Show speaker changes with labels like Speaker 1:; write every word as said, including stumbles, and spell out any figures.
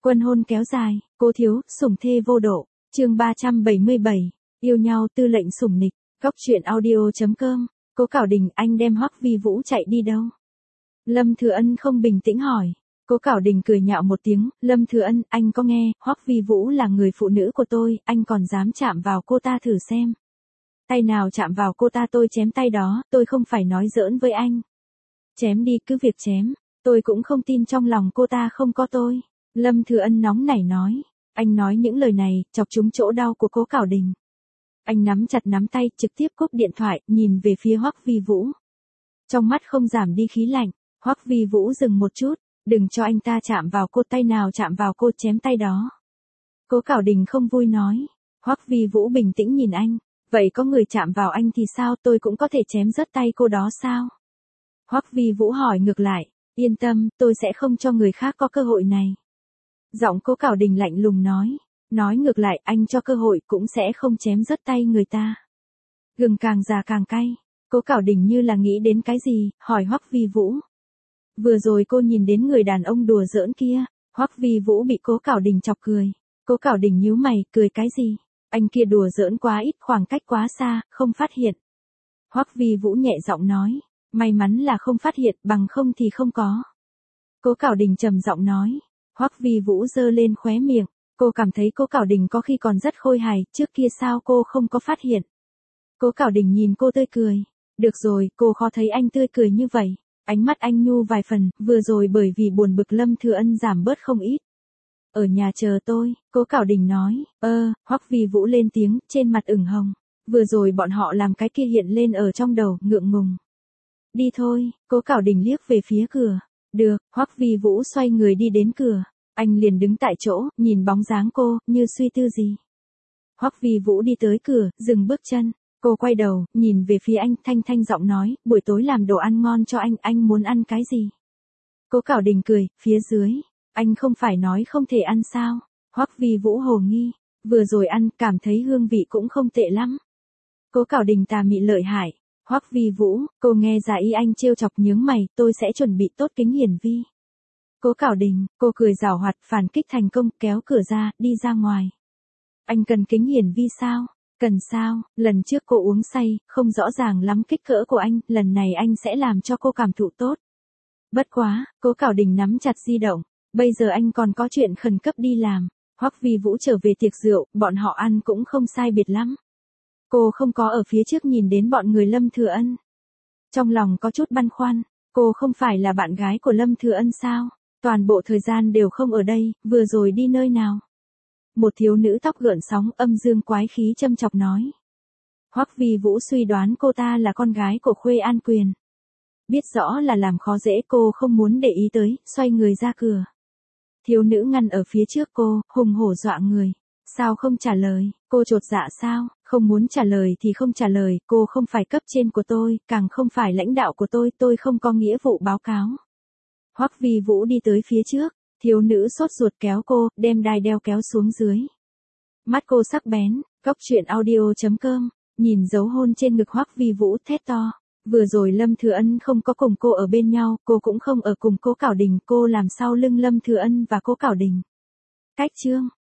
Speaker 1: Quân hôn kéo dài, cố thiếu, sủng thê vô độ. Chương ba trăm bảy mươi bảy, yêu nhau tư lệnh sủng nịch. Góc truyện audio chấm com. Cố Cảo Đình, anh đem Hoắc Vi Vũ chạy đi đâu? Lâm Thừa Ân không bình tĩnh hỏi. Cố Cảo Đình cười nhạo một tiếng, Lâm Thừa Ân, anh có nghe, Hoắc Vi Vũ là người phụ nữ của tôi, anh còn dám chạm vào cô ta thử xem. Tay nào chạm vào cô ta tôi chém tay đó, tôi không phải nói giỡn với anh. Chém đi, cứ việc chém, tôi cũng không tin trong lòng cô ta không có tôi. Lâm Thừa Ân nóng nảy nói, anh nói những lời này, chọc trúng chỗ đau của Cố Cảo Đình. Anh nắm chặt nắm tay, trực tiếp cúp điện thoại, nhìn về phía Hoắc Vi Vũ. Trong mắt không giảm đi khí lạnh, Hoắc Vi Vũ dừng một chút, đừng cho anh ta chạm vào cô, tay nào chạm vào cô chém tay đó. Cố Cảo Đình không vui nói, Hoắc Vi Vũ bình tĩnh nhìn anh, vậy có người chạm vào anh thì sao, tôi cũng có thể chém rớt tay cô đó sao? Hoắc Vi Vũ hỏi ngược lại, yên tâm, tôi sẽ không cho người khác có cơ hội này. Giọng Cố Cảo Đình lạnh lùng nói, nói ngược lại anh cho cơ hội cũng sẽ không chém rớt tay người ta. Gừng càng già càng cay, Cố Cảo Đình như là nghĩ đến cái gì, hỏi Hoắc Vi Vũ. Vừa rồi cô nhìn đến người đàn ông đùa giỡn kia, Hoắc Vi Vũ bị Cố Cảo Đình chọc cười. Cố Cảo Đình nhíu mày, cười cái gì? Anh kia đùa giỡn quá ít, khoảng cách quá xa, không phát hiện. Hoắc Vi Vũ nhẹ giọng nói, may mắn là không phát hiện, bằng không thì không có. Cố Cảo Đình trầm giọng nói. Hoắc Vi Vũ giơ lên khóe miệng, cô cảm thấy Cố Cảo Đình có khi còn rất khôi hài, trước kia sao cô không có phát hiện. Cố Cảo Đình nhìn cô tươi cười, được rồi, cô khó thấy anh tươi cười như vậy. Ánh mắt anh nhu vài phần, vừa rồi bởi vì buồn bực Lâm Thừa Ân giảm bớt không ít. Ở nhà chờ tôi, Cố Cảo Đình nói, ơ, Hoắc Vi Vũ lên tiếng, trên mặt ửng hồng. Vừa rồi bọn họ làm cái kia hiện lên ở trong đầu, ngượng ngùng. Đi thôi, Cố Cảo Đình liếc về phía cửa. Được, Hoắc Vi Vũ xoay người đi đến cửa. Anh liền đứng tại chỗ, nhìn bóng dáng cô, như suy tư gì. Hoắc Vi Vũ đi tới cửa, dừng bước chân. Cô quay đầu, nhìn về phía anh, thanh thanh giọng nói, buổi tối làm đồ ăn ngon cho anh, anh muốn ăn cái gì? Cố Cảo Đình cười, phía dưới. Anh không phải nói không thể ăn sao? Hoắc Vi Vũ hồ nghi. Vừa rồi ăn, cảm thấy hương vị cũng không tệ lắm. Cố Cảo Đình tà mị lợi hại. Hoắc Vi Vũ, cô nghe ra ý anh trêu chọc nhướng mày, tôi sẽ chuẩn bị tốt kính hiển vi. Cố Cảo Đình, cô cười giảo hoạt, phản kích thành công, kéo cửa ra, đi ra ngoài. Anh cần kính hiển vi sao? Cần sao? Lần trước cô uống say, không rõ ràng lắm kích cỡ của anh, lần này anh sẽ làm cho cô cảm thụ tốt. Bất quá, Cố Cảo Đình nắm chặt di động, bây giờ anh còn có chuyện khẩn cấp đi làm. Hoắc Vi Vũ trở về tiệc rượu, bọn họ ăn cũng không sai biệt lắm. Cô không có ở phía trước nhìn đến bọn người Lâm Thừa Ân. Trong lòng có chút băn khoăn, cô không phải là bạn gái của Lâm Thừa Ân sao? Toàn bộ thời gian đều không ở đây, vừa rồi đi nơi nào? Một thiếu nữ tóc gợn sóng âm dương quái khí châm chọc nói. Hoắc Vi Vũ suy đoán cô ta là con gái của Khuê An Quyền. Biết rõ là làm khó dễ cô không muốn để ý tới, xoay người ra cửa. Thiếu nữ ngăn ở phía trước cô, hùng hổ dọa người. Sao không trả lời, cô chột dạ sao, không muốn trả lời thì không trả lời, cô không phải cấp trên của tôi, càng không phải lãnh đạo của tôi, tôi không có nghĩa vụ báo cáo. Hoắc Vi Vũ đi tới phía trước, thiếu nữ sốt ruột kéo cô, đem đai đeo kéo xuống dưới. Mắt cô sắc bén, góc truyện audio chấm com, nhìn dấu hôn trên ngực Hoắc Vi Vũ thét to. Vừa rồi Lâm Thừa Ân không có cùng cô ở bên nhau, cô cũng không ở cùng Cố Cảo Đình, cô làm sau lưng Lâm Thừa Ân và Cố Cảo Đình. Cách chương